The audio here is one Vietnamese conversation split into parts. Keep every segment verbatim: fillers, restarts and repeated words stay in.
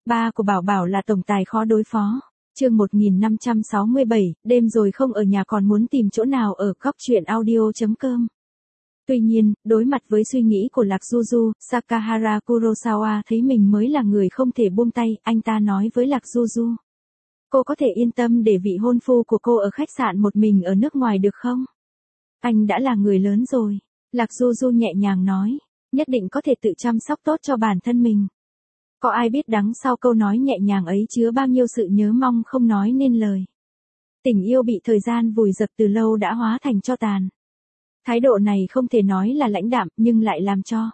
Ba của Bảo Bảo là tổng tài khó đối phó. Chương một nghìn năm trăm sáu mươi bảy, đêm rồi không ở nhà còn muốn tìm chỗ nào ở góc truyện audio chấm com. Tuy nhiên, đối mặt với suy nghĩ của Lạc Du Du, Sakahara Kurosawa thấy mình mới là người không thể buông tay, anh ta nói với Lạc Du Du. Cô có thể yên tâm để vị hôn phu của cô ở khách sạn một mình ở nước ngoài được không? Anh đã là người lớn rồi. Lạc Du Du nhẹ nhàng nói, nhất định có thể tự chăm sóc tốt cho bản thân mình. Có ai biết đằng sau câu nói nhẹ nhàng ấy chứa bao nhiêu sự nhớ mong không nói nên lời. Tình yêu bị thời gian vùi dập từ lâu đã hóa thành tro tàn. Thái độ này không thể nói là lãnh đạm nhưng lại làm cho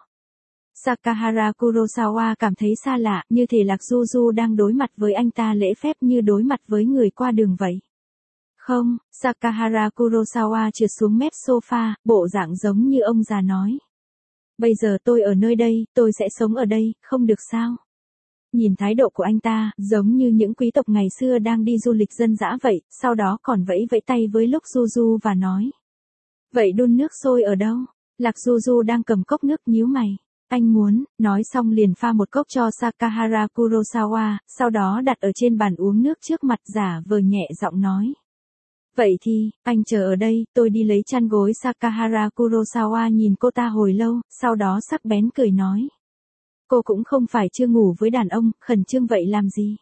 Sakahara Kurosawa cảm thấy xa lạ, như thể Lạc Du Du đang đối mặt với anh ta lễ phép như đối mặt với người qua đường vậy. Không, Sakahara Kurosawa trượt xuống mép sofa, bộ dạng giống như ông già nói. Bây giờ tôi ở nơi đây, tôi sẽ sống ở đây, không được sao? Nhìn thái độ của anh ta, giống như những quý tộc ngày xưa đang đi du lịch dân dã vậy, sau đó còn vẫy vẫy tay với Lúc Du Du và nói. Vậy đun nước sôi ở đâu? Lạc Du Du đang cầm cốc nước nhíu mày. Anh muốn, nói xong liền pha một cốc cho Sakahara Kurosawa, sau đó đặt ở trên bàn uống nước trước mặt giả vờ nhẹ giọng nói. Vậy thì, anh chờ ở đây, tôi đi lấy chăn gối. Sakahara Kurosawa nhìn cô ta hồi lâu, sau đó sắc bén cười nói. Cô cũng không phải chưa ngủ với đàn ông, khẩn trương vậy làm gì?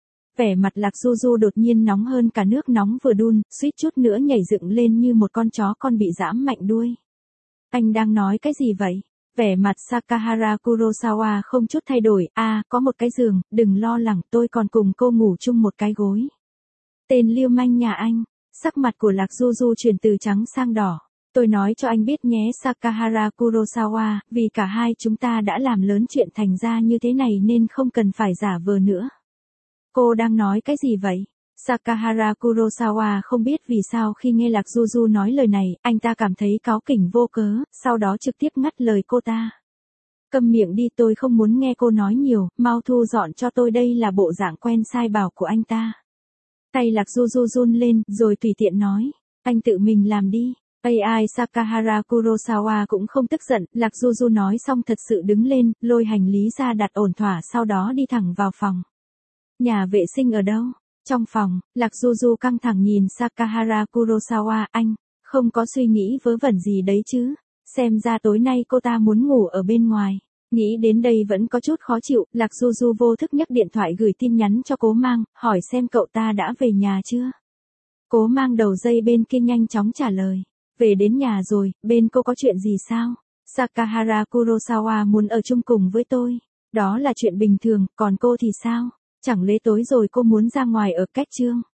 Vẻ mặt Lạc Du Du đột nhiên nóng hơn cả nước nóng vừa đun, suýt chút nữa nhảy dựng lên như một con chó con bị giãm mạnh đuôi. Anh đang nói cái gì vậy? Vẻ mặt Sakahara Kurosawa không chút thay đổi, à, có một cái giường, đừng lo lắng, tôi còn cùng cô ngủ chung một cái gối. Tên lưu manh nhà anh, sắc mặt của Lạc Du Du chuyển từ trắng sang đỏ. Tôi nói cho anh biết nhé Sakahara Kurosawa, vì cả hai chúng ta đã làm lớn chuyện thành ra như thế này nên không cần phải giả vờ nữa. Cô đang nói cái gì vậy? Sakahara Kurosawa không biết vì sao khi nghe Lạc Du Du nói lời này, anh ta cảm thấy cáu kỉnh vô cớ, sau đó trực tiếp ngắt lời cô ta. Câm miệng đi, tôi không muốn nghe cô nói nhiều, mau thu dọn cho tôi, đây là bộ dạng quen sai bảo của anh ta. Tay Lạc Du Du run lên, rồi tùy tiện nói, anh tự mình làm đi. a i Sakahara Kurosawa cũng không tức giận, Lạc Du Du nói xong thật sự đứng lên, lôi hành lý ra đặt ổn thỏa sau đó đi thẳng vào phòng. Nhà vệ sinh ở đâu? Trong phòng, Lạc Du Du căng thẳng nhìn Sakahara Kurosawa, anh, không có suy nghĩ vớ vẩn gì đấy chứ, xem ra tối nay cô ta muốn ngủ ở bên ngoài. Nghĩ đến đây vẫn có chút khó chịu, Lạc Du Du vô thức nhấc điện thoại gửi tin nhắn cho Cố Mang, hỏi xem cậu ta đã về nhà chưa. Cố Mang đầu dây bên kia nhanh chóng trả lời, về đến nhà rồi, bên cô có chuyện gì sao? Sakahara Kurosawa muốn ở chung cùng với tôi, đó là chuyện bình thường, còn cô thì sao? Chẳng lẽ tối rồi cô muốn ra ngoài ở cách trương?